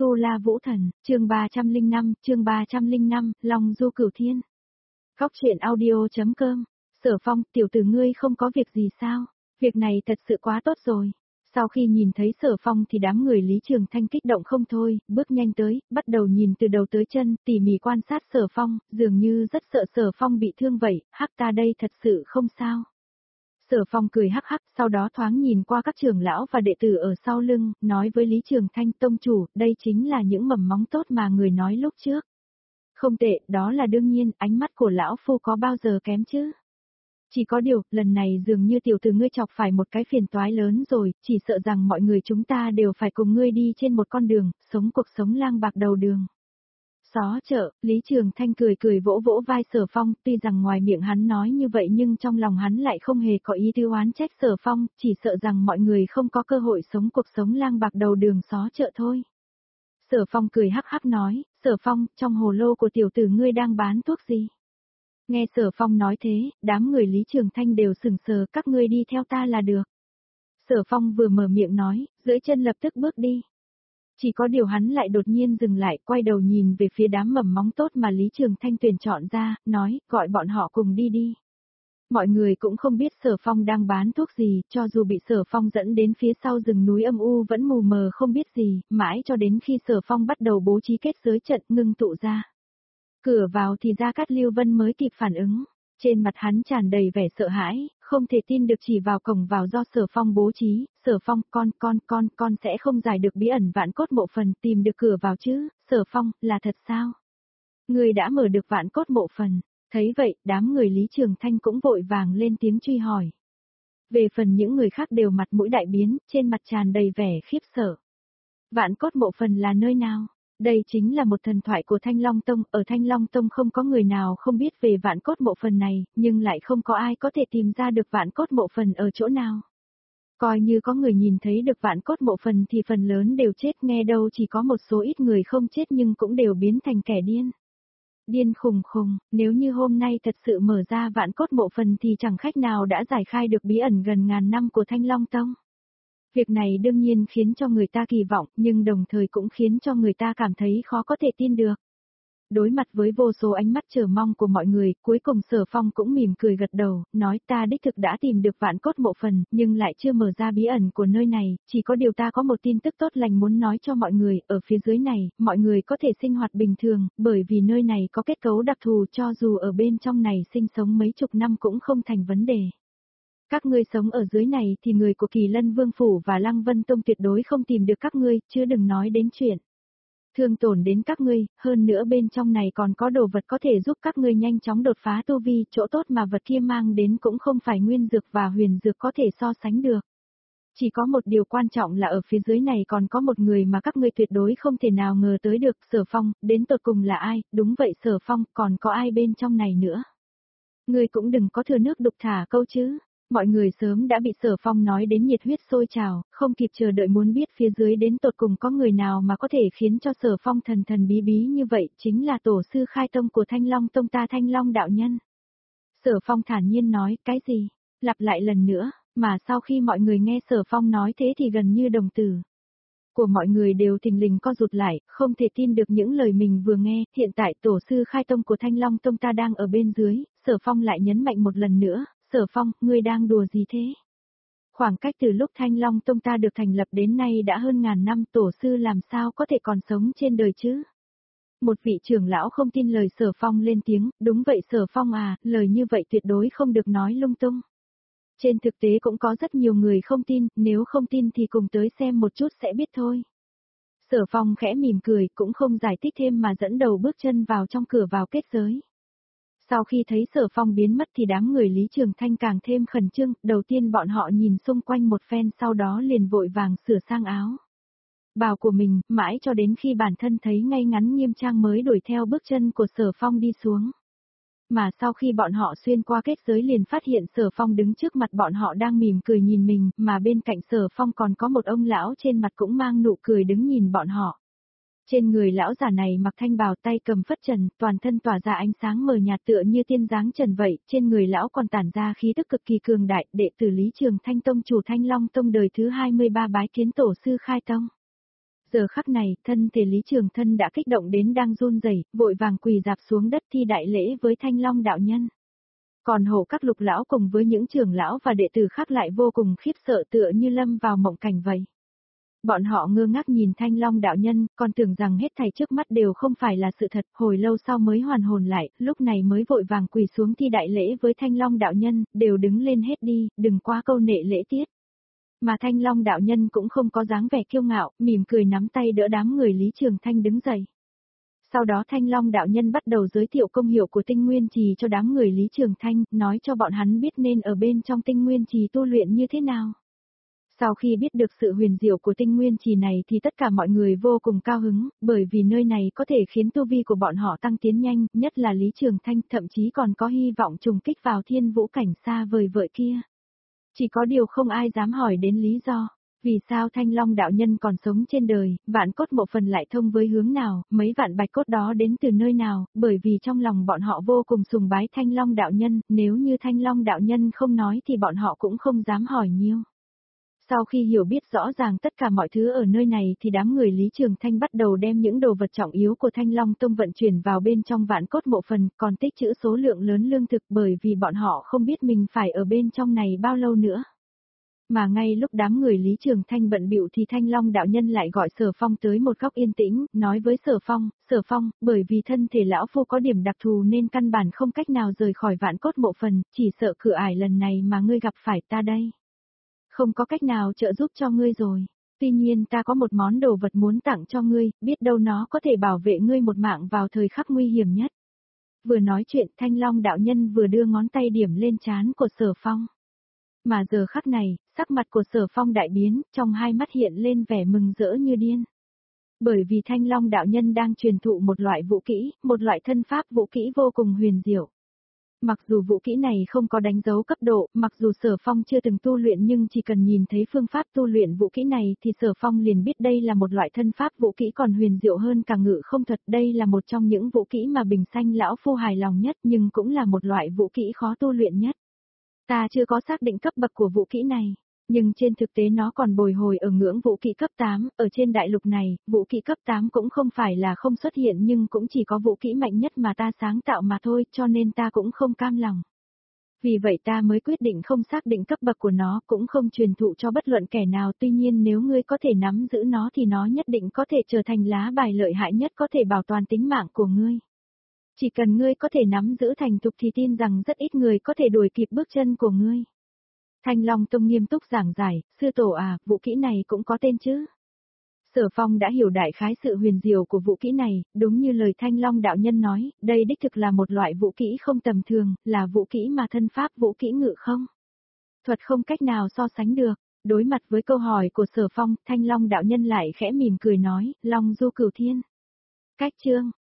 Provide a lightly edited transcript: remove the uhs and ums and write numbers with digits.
Tu La Vũ Thần, chương 305, Long Du Cửu Thiên. Góc truyện audio.com. Sở Phong, tiểu tử ngươi không có việc gì sao? Việc này thật sự quá tốt rồi. Sau khi nhìn thấy Sở Phong thì đám người Lý Trường Thanh kích động không thôi, bước nhanh tới, bắt đầu nhìn từ đầu tới chân, tỉ mỉ quan sát Sở Phong, dường như rất sợ Sở Phong bị thương vậy, hắc ta đây thật sự không sao. Sở Phong cười hắc hắc, sau đó thoáng nhìn qua các trưởng lão và đệ tử ở sau lưng, nói với Lý Trường Thanh tông chủ, đây chính là những mầm móng tốt mà người nói lúc trước. Không tệ, đó là đương nhiên, ánh mắt của lão phu có bao giờ kém chứ. Chỉ có điều, lần này dường như tiểu tử ngươi chọc phải một cái phiền toái lớn rồi, chỉ sợ rằng mọi người chúng ta đều phải cùng ngươi đi trên một con đường, sống cuộc sống lang bạc đầu đường. Xó chợ, Lý Trường Thanh cười cười vỗ vỗ vai Sở Phong, tuy rằng ngoài miệng hắn nói như vậy nhưng trong lòng hắn lại không hề có ý tư oán trách Sở Phong, chỉ sợ rằng mọi người không có cơ hội sống cuộc sống lang bạc đầu đường xó chợ thôi. Sở Phong cười hắc hắc nói, Sở Phong, trong hồ lô của tiểu tử ngươi đang bán thuốc gì? Nghe Sở Phong nói thế, đám người Lý Trường Thanh đều sững sờ, các ngươi đi theo ta là được. Sở Phong vừa mở miệng nói, dưới chân lập tức bước đi. Chỉ có điều hắn lại đột nhiên dừng lại, quay đầu nhìn về phía đám mầm móng tốt mà Lý Trường Thanh tuyển chọn ra, nói, gọi bọn họ cùng đi đi. Mọi người cũng không biết Sở Phong đang bán thuốc gì, cho dù bị Sở Phong dẫn đến phía sau rừng núi âm u vẫn mù mờ không biết gì, mãi cho đến khi Sở Phong bắt đầu bố trí kết giới trận ngưng tụ ra. Cửa vào thì Gia Cát Lưu Vân mới kịp phản ứng. Trên mặt hắn tràn đầy vẻ sợ hãi, không thể tin được chỉ vào cổng vào do Sở Phong bố trí, Sở Phong, con sẽ không giải được bí ẩn vạn cốt mộ phần tìm được cửa vào chứ, Sở Phong, là thật sao? Người đã mở được vạn cốt mộ phần, thấy vậy, đám người Lý Trường Thanh cũng vội vàng lên tiếng truy hỏi. Về phần những người khác đều mặt mũi đại biến, trên mặt tràn đầy vẻ khiếp sợ. Vạn cốt mộ phần là nơi nào? Đây chính là một thần thoại của Thanh Long Tông, ở Thanh Long Tông không có người nào không biết về vạn cốt mộ phần này, nhưng lại không có ai có thể tìm ra được vạn cốt mộ phần ở chỗ nào. Coi như có người nhìn thấy được vạn cốt mộ phần thì phần lớn đều chết, nghe đâu chỉ có một số ít người không chết nhưng cũng đều biến thành kẻ điên. Điên khùng khùng, nếu như hôm nay thật sự mở ra vạn cốt mộ phần thì chẳng khách nào đã giải khai được bí ẩn gần ngàn năm của Thanh Long Tông. Việc này đương nhiên khiến cho người ta kỳ vọng, nhưng đồng thời cũng khiến cho người ta cảm thấy khó có thể tin được. Đối mặt với vô số ánh mắt chờ mong của mọi người, cuối cùng Sở Phong cũng mỉm cười gật đầu, nói ta đích thực đã tìm được vạn cốt mộ phần, nhưng lại chưa mở ra bí ẩn của nơi này, chỉ có điều ta có một tin tức tốt lành muốn nói cho mọi người, ở phía dưới này, mọi người có thể sinh hoạt bình thường, bởi vì nơi này có kết cấu đặc thù cho dù ở bên trong này sinh sống mấy chục năm cũng không thành vấn đề. Các ngươi sống ở dưới này thì người của Kỳ Lân Vương Phủ và Lăng Vân Tông tuyệt đối không tìm được các ngươi, chứ đừng nói đến chuyện thương tổn đến các ngươi, hơn nữa bên trong này còn có đồ vật có thể giúp các ngươi nhanh chóng đột phá tu vi, chỗ tốt mà vật kia mang đến cũng không phải nguyên dược và huyền dược có thể so sánh được. Chỉ có một điều quan trọng là ở phía dưới này còn có một người mà các ngươi tuyệt đối không thể nào ngờ tới được, Sở Phong, đến tột cùng là ai, đúng vậy Sở Phong, còn có ai bên trong này nữa. Ngươi cũng đừng có thừa nước đục thả câu chứ. Mọi người sớm đã bị Sở Phong nói đến nhiệt huyết sôi trào, không kịp chờ đợi muốn biết phía dưới đến tột cùng có người nào mà có thể khiến cho Sở Phong thần thần bí bí như vậy, chính là tổ sư khai tông của Thanh Long Tông ta Thanh Long đạo nhân. Sở Phong thản nhiên nói, cái gì? Lặp lại lần nữa, mà sau khi mọi người nghe Sở Phong nói thế thì gần như đồng tử của mọi người đều thình lình co rụt lại, không thể tin được những lời mình vừa nghe, hiện tại tổ sư khai tông của Thanh Long Tông ta đang ở bên dưới, Sở Phong lại nhấn mạnh một lần nữa, Sở Phong, ngươi đang đùa gì thế? Khoảng cách từ lúc Thanh Long Tông ta được thành lập đến nay đã hơn ngàn năm, tổ sư làm sao có thể còn sống trên đời chứ? Một vị trưởng lão không tin lời Sở Phong lên tiếng, đúng vậy Sở Phong à, lời như vậy tuyệt đối không được nói lung tung. Trên thực tế cũng có rất nhiều người không tin, nếu không tin thì cùng tới xem một chút sẽ biết thôi. Sở Phong khẽ mỉm cười, cũng không giải thích thêm mà dẫn đầu bước chân vào trong cửa vào kết giới. Sau khi thấy Sở Phong biến mất thì đám người Lý Trường Thanh càng thêm khẩn trương, đầu tiên bọn họ nhìn xung quanh một phen sau đó liền vội vàng sửa sang áo bào của mình, mãi cho đến khi bản thân thấy ngay ngắn nghiêm trang mới đuổi theo bước chân của Sở Phong đi xuống. Mà sau khi bọn họ xuyên qua kết giới liền phát hiện Sở Phong đứng trước mặt bọn họ đang mỉm cười nhìn mình, mà bên cạnh Sở Phong còn có một ông lão trên mặt cũng mang nụ cười đứng nhìn bọn họ. Trên người lão già này mặc thanh bào tay cầm phất trần, toàn thân tỏa ra ánh sáng mờ nhạt tựa như tiên dáng trần vậy, trên người lão còn tản ra khí tức cực kỳ cường đại, đệ tử Lý Trường Thanh Tông chủ Thanh Long Tông đời thứ 23 bái kiến tổ sư khai tông. Giờ khắc này, thân thể Lý Trường Thân đã kích động đến đang run rẩy, vội vàng quỳ dạp xuống đất thi đại lễ với Thanh Long đạo nhân. Còn Hổ Các Lục lão cùng với những trưởng lão và đệ tử khác lại vô cùng khiếp sợ tựa như lâm vào mộng cảnh vậy. Bọn họ ngơ ngác nhìn Thanh Long đạo nhân, còn tưởng rằng hết thảy trước mắt đều không phải là sự thật, hồi lâu sau mới hoàn hồn lại, lúc này mới vội vàng quỳ xuống thi đại lễ với Thanh Long đạo nhân, đều đứng lên hết đi, đừng quá câu nệ lễ tiết. Mà Thanh Long đạo nhân cũng không có dáng vẻ kiêu ngạo, mỉm cười nắm tay đỡ đám người Lý Trường Thanh đứng dậy. Sau đó Thanh Long đạo nhân bắt đầu giới thiệu công hiệu của tinh nguyên trì cho đám người Lý Trường Thanh, nói cho bọn hắn biết nên ở bên trong tinh nguyên trì tu luyện như thế nào. Sau khi biết được sự huyền diệu của tinh nguyên trì này thì tất cả mọi người vô cùng cao hứng, bởi vì nơi này có thể khiến tu vi của bọn họ tăng tiến nhanh, nhất là Lý Trường Thanh thậm chí còn có hy vọng trùng kích vào thiên vũ cảnh xa vời vợi kia. Chỉ có điều không ai dám hỏi đến lý do. Vì sao Thanh Long đạo nhân còn sống trên đời, vạn cốt mộ phần lại thông với hướng nào, mấy vạn bạch cốt đó đến từ nơi nào, bởi vì trong lòng bọn họ vô cùng sùng bái Thanh Long đạo nhân, nếu như Thanh Long đạo nhân không nói thì bọn họ cũng không dám hỏi nhiều. Sau khi hiểu biết rõ ràng tất cả mọi thứ ở nơi này thì đám người Lý Trường Thanh bắt đầu đem những đồ vật trọng yếu của Thanh Long Tông vận chuyển vào bên trong vạn cốt mộ phần, còn tích trữ số lượng lớn lương thực bởi vì bọn họ không biết mình phải ở bên trong này bao lâu nữa. Mà ngay lúc đám người Lý Trường Thanh bận bịu thì Thanh Long đạo nhân lại gọi Sở Phong tới một góc yên tĩnh, nói với Sở Phong, bởi vì thân thể lão phu có điểm đặc thù nên căn bản không cách nào rời khỏi vạn cốt mộ phần, chỉ sợ cửa ải lần này mà ngươi gặp phải ta đây. Không có cách nào trợ giúp cho ngươi rồi. Tuy nhiên ta có một món đồ vật muốn tặng cho ngươi, biết đâu nó có thể bảo vệ ngươi một mạng vào thời khắc nguy hiểm nhất. Vừa nói chuyện Thanh Long đạo nhân vừa đưa ngón tay điểm lên trán của Sở Phong. Mà giờ khắc này, sắc mặt của Sở Phong đại biến, trong hai mắt hiện lên vẻ mừng rỡ như điên. Bởi vì Thanh Long đạo nhân đang truyền thụ một loại vũ kỹ, một loại thân pháp vũ kỹ vô cùng huyền diệu. Mặc dù vũ kỹ này không có đánh dấu cấp độ, mặc dù Sở Phong chưa từng tu luyện nhưng chỉ cần nhìn thấy phương pháp tu luyện vũ kỹ này thì Sở Phong liền biết đây là một loại thân pháp vũ kỹ còn huyền diệu hơn cả ngự không thuật. Đây là một trong những vũ kỹ mà Bình Xanh lão phu hài lòng nhất nhưng cũng là một loại vũ kỹ khó tu luyện nhất. Ta chưa có xác định cấp bậc của vũ kỹ này, nhưng trên thực tế nó còn bồi hồi ở ngưỡng vũ kỹ cấp 8, ở trên đại lục này, vũ kỹ cấp 8 cũng không phải là không xuất hiện nhưng cũng chỉ có vũ kỹ mạnh nhất mà ta sáng tạo mà thôi, cho nên ta cũng không cam lòng. Vì vậy ta mới quyết định không xác định cấp bậc của nó, cũng không truyền thụ cho bất luận kẻ nào, tuy nhiên nếu ngươi có thể nắm giữ nó thì nó nhất định có thể trở thành lá bài lợi hại nhất có thể bảo toàn tính mạng của ngươi. Chỉ cần ngươi có thể nắm giữ thành thục thì tin rằng rất ít người có thể đuổi kịp bước chân của ngươi. Thanh Long Tông nghiêm túc giảng giải, sư tổ à, vũ kỹ này cũng có tên chứ. Sở Phong đã hiểu đại khái sự huyền diệu của vũ kỹ này, đúng như lời Thanh Long đạo nhân nói, đây đích thực là một loại vũ kỹ không tầm thường, là vũ kỹ mà thân pháp vũ kỹ ngự không thuật không cách nào so sánh được. Đối mặt với câu hỏi của Sở Phong, Thanh Long đạo nhân lại khẽ mỉm cười nói, Long du cửu thiên. Cách chương